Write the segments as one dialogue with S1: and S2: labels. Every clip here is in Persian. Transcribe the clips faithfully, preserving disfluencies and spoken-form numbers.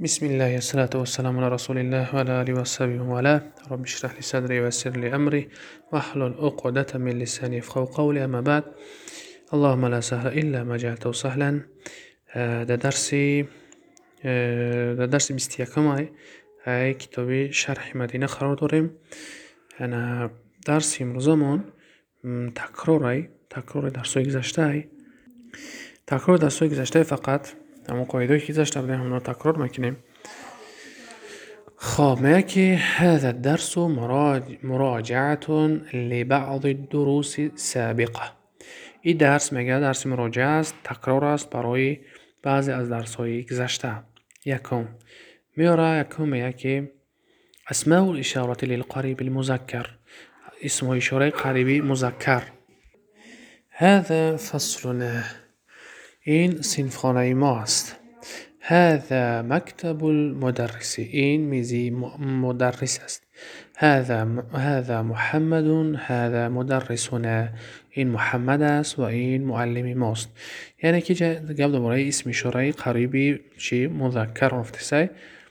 S1: بسم الله الصلاة والسلام على رسول الله وعلى آله وصحبه وعلى رب اشرح لي صدري ويسر لي أمري واحلل عقدة من لساني يفقهوا قولي. أما بعد، اللهم لا سهل إلا ما جعلته سهلا. در درس در درس بیست و یکم ای کتاب شرح مدینه قرار داریم. انا درس امروزمون تکرار ای تکرار درسای گذشته ای تکرار درسای گذشته فقط اما قاعده که گذشته بودیم همون تکرار میکنیم. خب میگه که هذا الدرس مراجعة لبعض الدروس السابقة. این درس میگه درس مراجعه است، تکرار است برای بعضی از درس‌های گذشته. یکم میاره یکم میگه که اسماء الاشارات للقریب المذکر، اسم اشاره قریبی مذکر. هذا فصلنا، این صنفخانه ما است. هذا مكتب المدرس، این میزی مدرس است. هذا هذا محمد، هذا مدرسنا، این محمد است و این معلم ماست. یعنی که گپ درباره اسم اشاره قریبی چی مذکر گفته.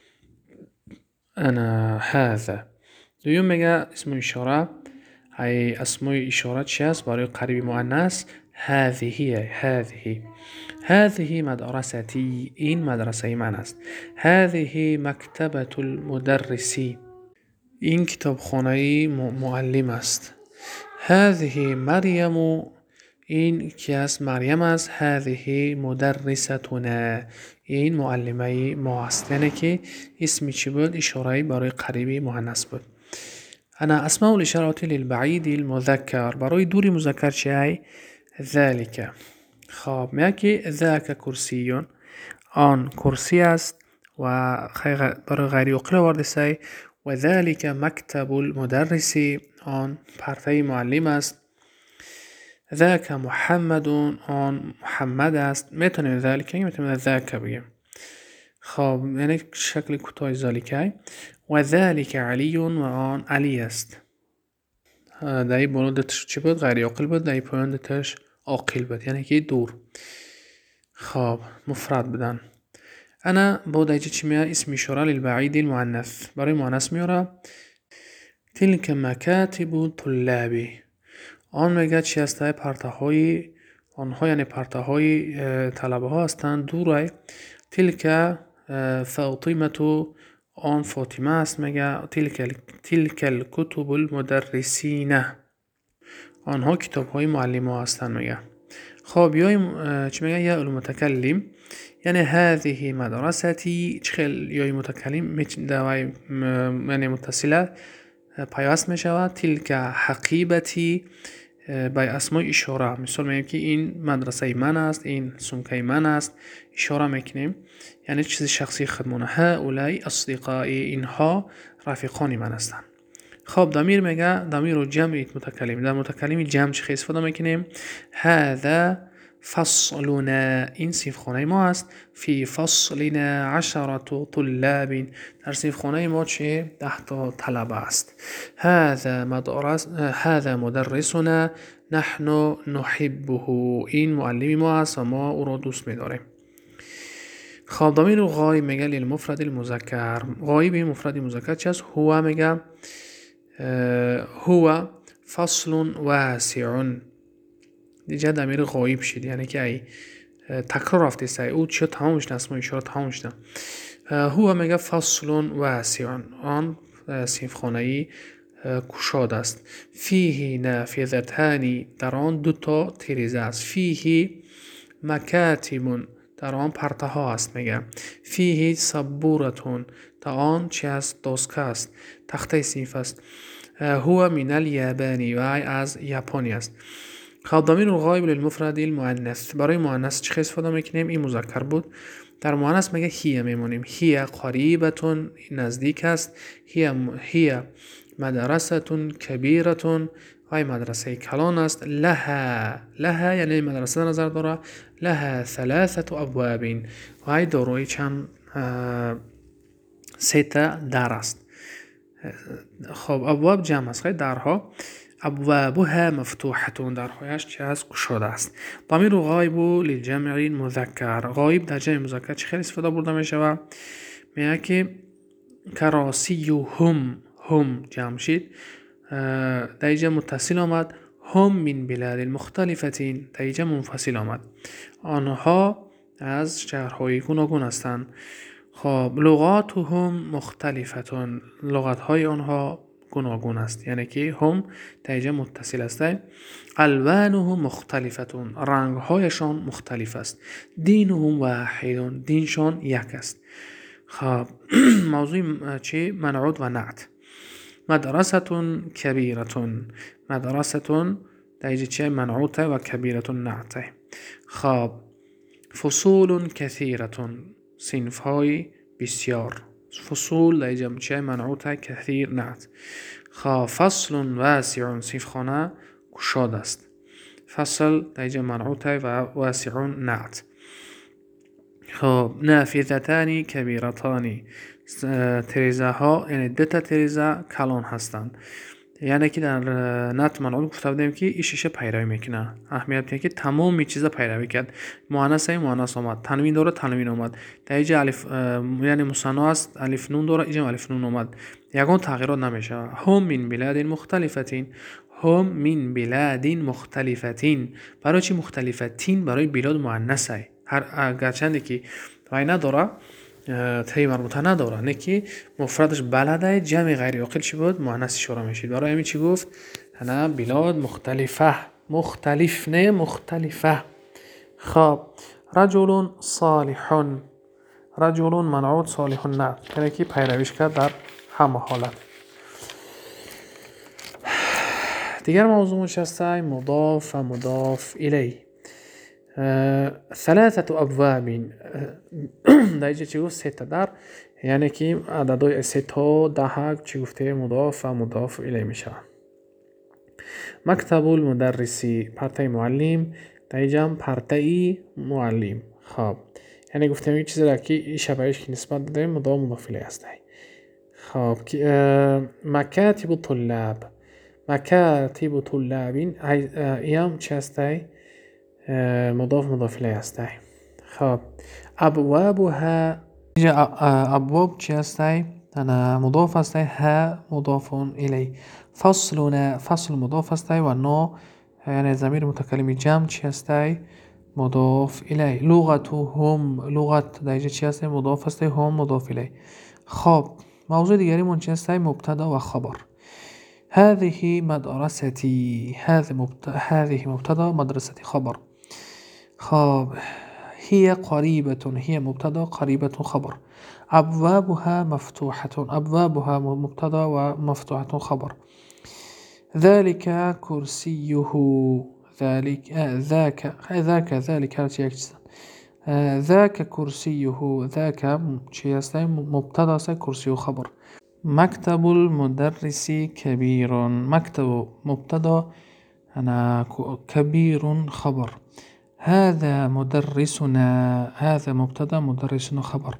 S1: انا هذا. دوم میگه اسم اشاره ای اسم اشاره چی است برای قریبی مؤنث؟ هذه هذه هذه مدرستي، این مدرسه من است. هذه مكتبة المدرس، این کتابخانه معلم است. هذه مریم، این کی است؟ مریم است. هذه مدرستنا، این معلمه ما است. یعنی که اسمی چی بود؟ اشاره برای قریبی مؤنث بود. انا اسماء الاشارات للبعید المذکر، برای دوری مذکر چی ای؟ ذلك. خب میگه که ذاک کرسی، آن کرسی است و برای غیر عاقل آورده سی. و ذلك مکتب المدرس، آن پرده معلم است. ذاک محمد، آن محمد است. میتونیم ذلك میتونیم ذاک بگیم. خب یعنی شکل کوتاه ذالکه. و ذلك علی، و آن علی است. در این بلندش چی بود؟ غیر عاقل بود. در این پایندش عاقل بود، یعنی که دور. خب مفرد بدن. انا بود ایجا چی میاد؟ اسم اشاره للبعید المؤنث، برای مؤنث میاره. تلک مکاتب طلابی، آن میگه چی هست؟ پرته های آنها، یعنی پرته های طلبه ها هستند. دوره. تلک فاطمه، آن فاطمه است. میگه تلک تلک الکتب المدرسین، آنها کتاب های معلم ها هستند. میگه خب بیایم چی میگه؟ یا المتکلم، یعنی هذه مدرستی. چخیل یا متکلم دوای یعنی متصله پیوست میشود. تلک حقیبتی، بای اسمای اشاره. مثال میگیم که این مدرسه من است، این سمکه من است. اشاره میکنیم یعنی چیز شخصی خودمونه. هؤلاء اصدقائی، اینها رفیقان من هستند. خب ضمیر میگه ضمیر جمع متکلم. در متکلم جمع چه استفاده میکنیم؟ هذا فصلنا، این صنفخانه ما است. فی فصلنا عشرة طلاب، در صنفخانه ما چه؟ ده تا طلبه است. هذا مدرس هذا مدرسنا نحن نحبه، این معلم ما است و ما او را دوست می‌داریم. خب ضمیر غایب میگه للمفرد المذکر. غایب مفرد مذکر چه است؟ هو میگه هو فصل واسع. دیگه ضمیر غایب شد، یعنی که ای تکرار رفته سی او چه تمام شد، اسم اشاره تمام شد. هو میگه فصل واسع، آن صنفخانه گشاد است. فیه نافذتان، در آن دو تا تیریزه است. فیه مکاتب، در آن پرته ها است. میگه فیه سبورتون، در آن چی است؟ دسکه است، تخته صنف است. هو من الیابانی، و ای از یابانی است. خب ضمیر غایب للمفرد المؤنث، برای مؤنث چه استفاده میکنیم؟ این مذکر بود. در مؤنث میگه هی میمونیم. هی قریبتون، نزدیک است. هی هی مدرسه کبیرتون، وای مدرسه کلان است. لها لها یعنی مدرسه نظر داره. لها ثلاثه ابواب، وای داروی چند سه تا در است. خب ابواب جمع است، درها. ابوابها مفتوحتون، درهایش چه است؟ گشاده است. ضمیر غایب للجمع مذکر، غایب در جمع مذکر چه خیلی استفاده برده می شود؟ میگه که کراسی و هم هم جمع شید در اینجا متصل آمد. هم من بلاد مختلفتین در اینجا منفصل آمد. آنها از شهرهای گوناگون هستند. خب لغاتهم مختلفتون لغت های آنها گوناگون است، یعنی که هم در اینجا متصل است. الوانهم مختلفتون رنگ هایشان مختلف است. دینهم واحدون دینشان یک است. خب موضوع چی؟ منعوت و نعت. مدرستون کبیرتون مدرستون در اینجا چی؟ منعوته و کبیرتون نعته. خب فصول کثیرتون صنف های بسیار. فصول در اینجا چی؟ منعوته کثیر نعت. خب فصل واسع صنف خانه گشاد است. فصل در اینجا منعوته و واسعون نعت. خب نافذتانی کبیرتانی تریزه ها یعنی دوتا تریزه کلان هستند. یعنی که در نعت منعوت گفته بودیم که این شیشه پیروی میکنه. اهمیت اینه که تمام چیزا پیروی کرد. مؤنث ای مؤنث آمد، تنوین داره تنوین آمد. در اینجا الف یعنی مثنا است، الف نون داره، اینجا الف نون آمد. یگان تغییرات نمیشه. هم من بلاد مختلفتین هم من بلاد مختلفتین. برای چی مختلفتین؟ برای بلاد مؤنث ای. هر گرچنده که وای نداره تایی مربوطه نداره، نه که مفردش بلده جمع غیر عاقل چی بود؟ مؤنث اشاره میشید. برای همین چی گفت؟ انا بلاد مختلفه مختلف نه مختلفه. خب رجل صالح رجل منعوت صالح نه، یعنی که پیرویش کرد در همه حالت. دیگر موضوع شسته مضاف و مضاف الیه. ثلاثة ابواب در اینجا چی گفت؟ سه تا در، یعنی که عددهای سه تا ده چی گفته؟ مضاف و مضاف الیه میشه. مکتب المدرسی پرتای معلم، در اینجا پرتای معلم. خب یعنی گفتم این چیزی را که شبهش که نسبت دادیم مضاف مضاف الیه است. خب مکاتب الطلاب مکاتب طلابین ایام چی هسته؟ مضاف مضاف الیه هسته. خب ابوابها اینجا ابواب چی هسته؟ انا مضاف هسته، ها مضاف الیه. فصلنا فصل مضاف هسته و نا یعنی ضمیر متکلم جمع چی هسته؟ مضاف الیه. لغتهم لغت در اینجا چی هسته؟ مضاف هسته، هم مضاف الیه. خب موضوع دیگری من چی هسته؟ مبتدا و خبر. هذه مدرستي هذه مبتدا هذه مبتدا مدرستي خبر. خب هي قريبة هي مبتدا قريبة خبر. أبوابها مفتوحة أبوابها مبتدا ومفتوحة خبر. ذلك كرسيه ذلك آه ذاك ذاك ذلك آه ذاك كرسيه ذاك مبتدا كرسيه خبر. مكتب المدرس كبير مكتب مبتدا أنا كبير خبر. هذا مدرسنا هذا مبتدا مدرسنا خبر.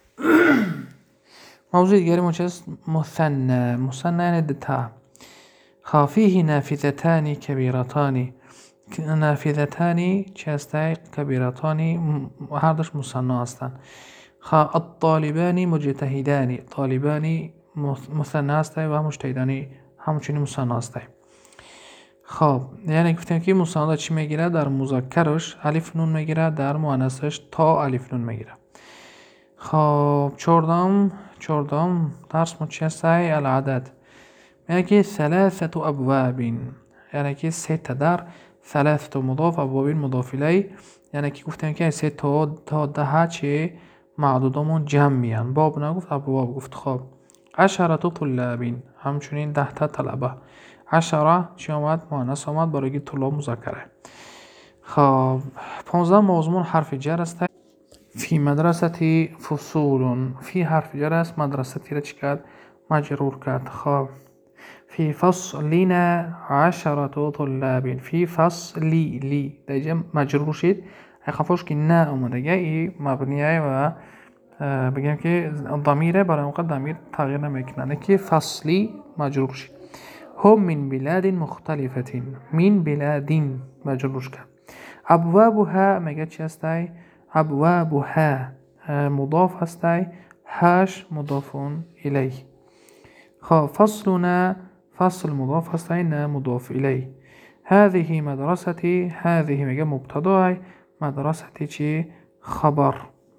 S1: موضوع دیگری مجاز مثنى مثنى یعنی دتا. فيه نافذتان كبيرتان نافذتان چه هسته؟ كبيرتان هر دوش مثنى هستند. الطالبان مجتهدان طالبان مثنى هسته و مجتهدان همچنین مثنى هسته. خب یعنی گفتیم که مثنی چی میگیره؟ در مذکرش الف نون میگیره، در مؤنثش تا الف نون میگیره. خب چهاردهم چهاردهم درس ما چی هسته؟ العدد. یعنی که ثلاثة ابواب یعنی که سه تا در، ثلاثة مضاف ابواب مضاف الیه، یعنی که گفتیم که سه تا تا ده چه معدودامون جمع میان. باب نگفت ابواب گفت. خب عشرة طلابین همچنین ده تا طلبه. عشره چی آمد؟ مؤنث آمد برای طلاب مذکره. خب پانزده موضوع حرف جر است. فی مدرستی فصول فی حرف جر است، مدرستی را چی کرد؟ مجرور کرد. خب فی فصلنا عشرة طلاب فی فصلی لی در اینجا مجرور شد. خفاش که نه اومده گه ای مبنیه و بگیم که ضمیره برای موقع ضمیر تغییر نمیکنه که فصلی مجرور شد. هم من بلاد مختلفتین من بلادین مجرور کرد. ابوابها میگه چی هسته؟ ابوابها مضاف هسته هاش مضاف الیه. خب فصلنا فصل مضاف هست، این مضاف الیه. هذه مدرستی، هذه میگه مبتدای، مدرستی چی؟ خبر.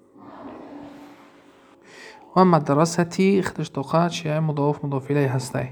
S1: و مدرستی خودش توقع چیه؟ مضاف مضاف الیه هسته.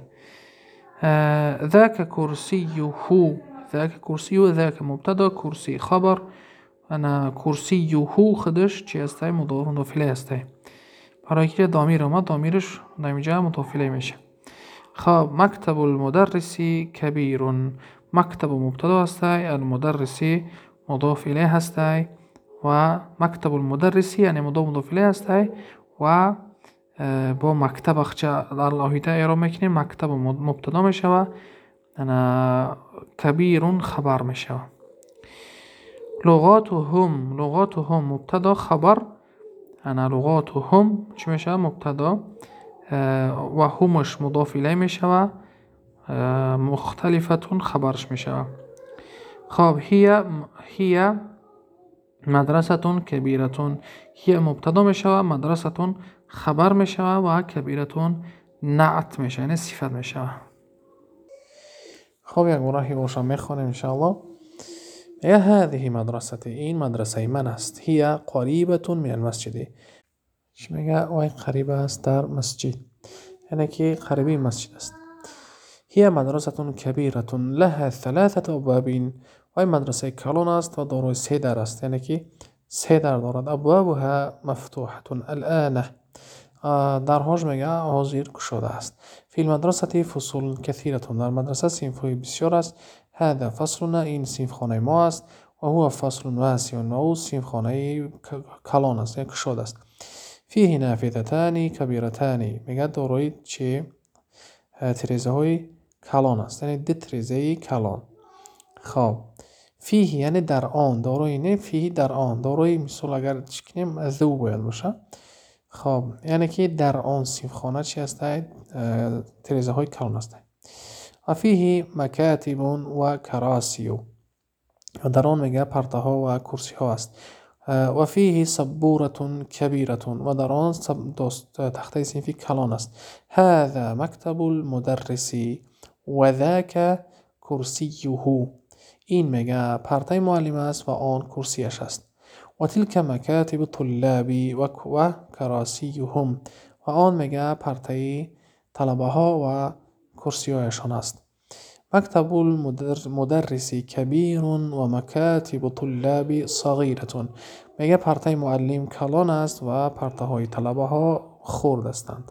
S1: ذاك كرسيه، ذاك كرسيه، ذاك مبتدا كرسي خبر. انا كرسيه خودش چی هسته؟ مضاف مضاف الیه هسته. برای که ضمیر اومد ضمیرش در اینجا مضاف الیه میشه. خب مکتب المدرسی کبیر، مکتب مبتدا هسته، المدرسی مضاف الیه هسته و مکتب المدرسی یعنی مضاف مضاف الیه هسته و با مکتب اخچه در لاحیطه ایرام میکنیم، مکتب مبتدا میشه انا کبیر خبر میشه. لغاتهم، لغاتهم مبتدا خبر، انا لغاتهم چی میشه؟ مبتدا و همش مضاف الیه میشه، مختلفتون خبرش میشه. خب هی هی مدرستون کبیرتون، هی مبتدا میشه و مدرستون خبر میشه و کبیرتون نعت میشه یعنی صفت میشه. خب یک راهی روشن میخوانیم انشاءالله. یا هذه مدرستی، این مدرسه من است. هی قریبتون من المسجد، چی میگه؟ وای قریب است در مسجد، یعنی که قریبی مسجد است. هی مدرسه کبیرتون لها ثلاثه ابواب، وای مدرسه کلان است و دارای سه در است، یعنی که سه در دارد. ابوابها مفتوحه الان، درهاش میگه حاضر گشوده است. فی المدرسه فصول کثیرتون، در مدرسه صنف‌های بسیار است. هذا فصلنا، این صنف خانه ما است. و هو فصل واسع، و او صنف خانه کلان است یعنی گشوده است. فیه نافذتان کبیرتان، میگه دارای چه؟ تریزه های کلان است، یعنی ده تریزه کلان. خب فیه یعنی در آن، دارای نه فیه در آن، دارای مثال اگر چکنیم از دو باید باشه. خب یعنی که در آن صنف خانه چی هسته؟ تریزه های کلان هسته. و فیه مکاتب و کراسی، و در آن میگه پرته ها و کرسی ها است. و فیه سبورة کبیرة، و در آن تخته صنفی کلان است. هذا مکتب المدرسی و ذاک کرسیه، این میگه پرته معلم است و آن کرسیش است. و تلک مکاتب طلابی و کراسیهم، و آن میگه پرته طلبه ها و کرسی هایشان است. مکتب المدرسی کبیر و مکاتب طلاب صغیرة، میگه پرته معلم کلان است و پرته های طلبه ها خرد هستند.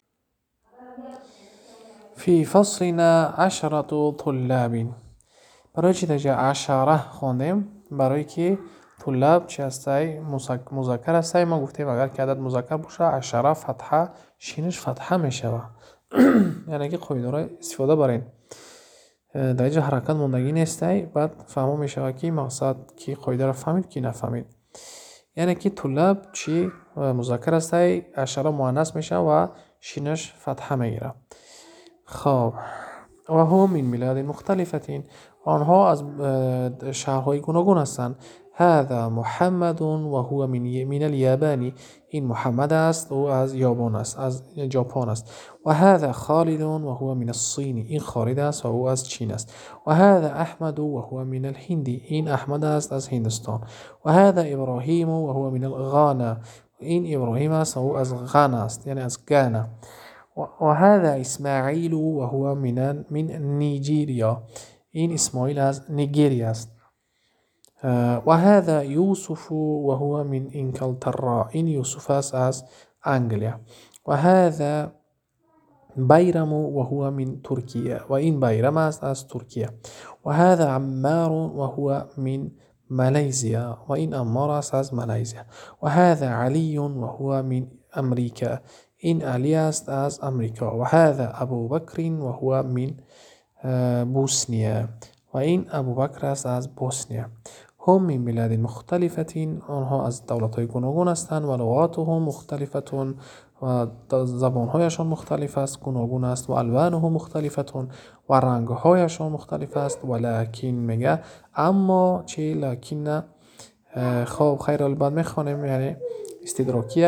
S1: فی فصلنا عشرة طلاب، برای چی تجا عشره خواندیم؟ برای که طلاب چی هسته؟ مذکر هسته. ما گفتیم اگر که عدد مذکر باشه عشره فتحه شینش فتحه میشه، یعنی که قاعده استفاده برین در اینجا حرکت موندگی نیسته. بعد فهمو میشه که مقصد کی قاعده را فهمید کی نفهمید. یعنی که طلاب چی مذکر هسته، عشره مؤنث میشه و شینش فتحه میگیره. خب و هم من بلاد مختلفتین، آنها از شهرهای گوناگون هستند. هذا محمد و هو من من اليابان، این محمد است و از یابان است، از ژاپن است. و هذا خالد و هو من الصین، این خالد است و او از چین است. و هذا احمد و هو من الهند، این احمد است از هندستان. و هذا ابراهیم و هو من الغانا، این ابراهیم است و او از غانا است یعنی از غانا. و هذا اسماعیل و هو من من نیجریه، این اسماعیل از نیجریه است. و هذا یوسف و هو من انگلترا، این یوسف است از انگلیا. و هذا بیرم و هو من ترکیه، و این بیرم است از ترکیه. و هذا عمار و هو من مالزیا، و این عمار است از مالزیا. و هذا علی و هو من امریکا، این علی است از امریکا. و هذا ابو بکر و هو من بوسنیا، و این ابو بکر است از بوسنیا. هم من بلاد مختلفتین، آنها از دولت‌های گوناگون هستند. و لغاتهم مختلفتون، و زبانهایشان مختلف است، گوناگون است. و الوانهم مختلفتون، و رنگهایشان مختلف است. ولکن میگه اما چی؟ لکن نه. خب خیر البته میخوانیم یعنی استدراکیه.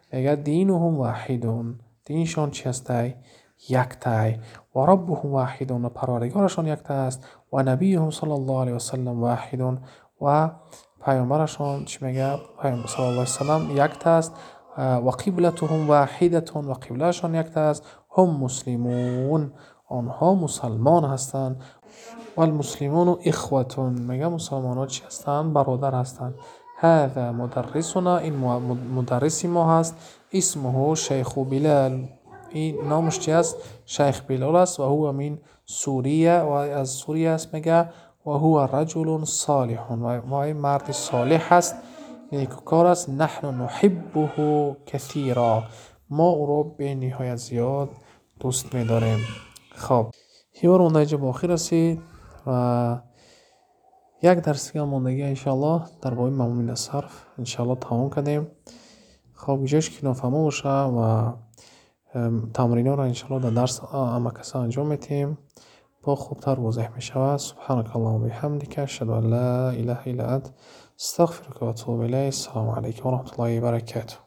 S1: میگه دینهم واحدون، دینشان چی هستی؟ یکتای. و ربهم واحدون، و پروردگارشان یکتا است. و نبیهم صلی الله علیه وسلم واحدون، و پیامبرشان چی میگه؟ پیامبر صلی الله علیه وسلم یکتا است. و قبلتهم واحدتون، و قبلهشان یکتا است. هم مسلمون، آنها مسلمان هستند. و المسلمون اخوتون، میگه مسلمان ها چی هستند؟ برادر هستند. هذا مدرسنا، این مدرسی ما هست. اسمه شیخ بلال، این نامش چی است؟ شیخ بلال است. و هو من سوریه، و از سوریه است. میگه و هو رجل صالح، و این مرد صالح است، نیکوکار است. نحن نحبه کثیرا، ما او را به نهایت زیاد دوست می‌داریم. خب هیوار اونده اینجا با آخر رسید و یک درس دیگه موندگی انشاءالله در باب مضمون صرف انشاءالله تمام کردیم. خب اینجاش که نافهمه باشه و تمرین ها را انشاءالله در درس امکسا انجام میتیم با خوبتر واضح میشود. سبحانك اللهم و بحمدک، اشهد ان لا اله الا انت، استغفرک و اتوب الیک. السلام علیکم و رحمت الله و برکاته.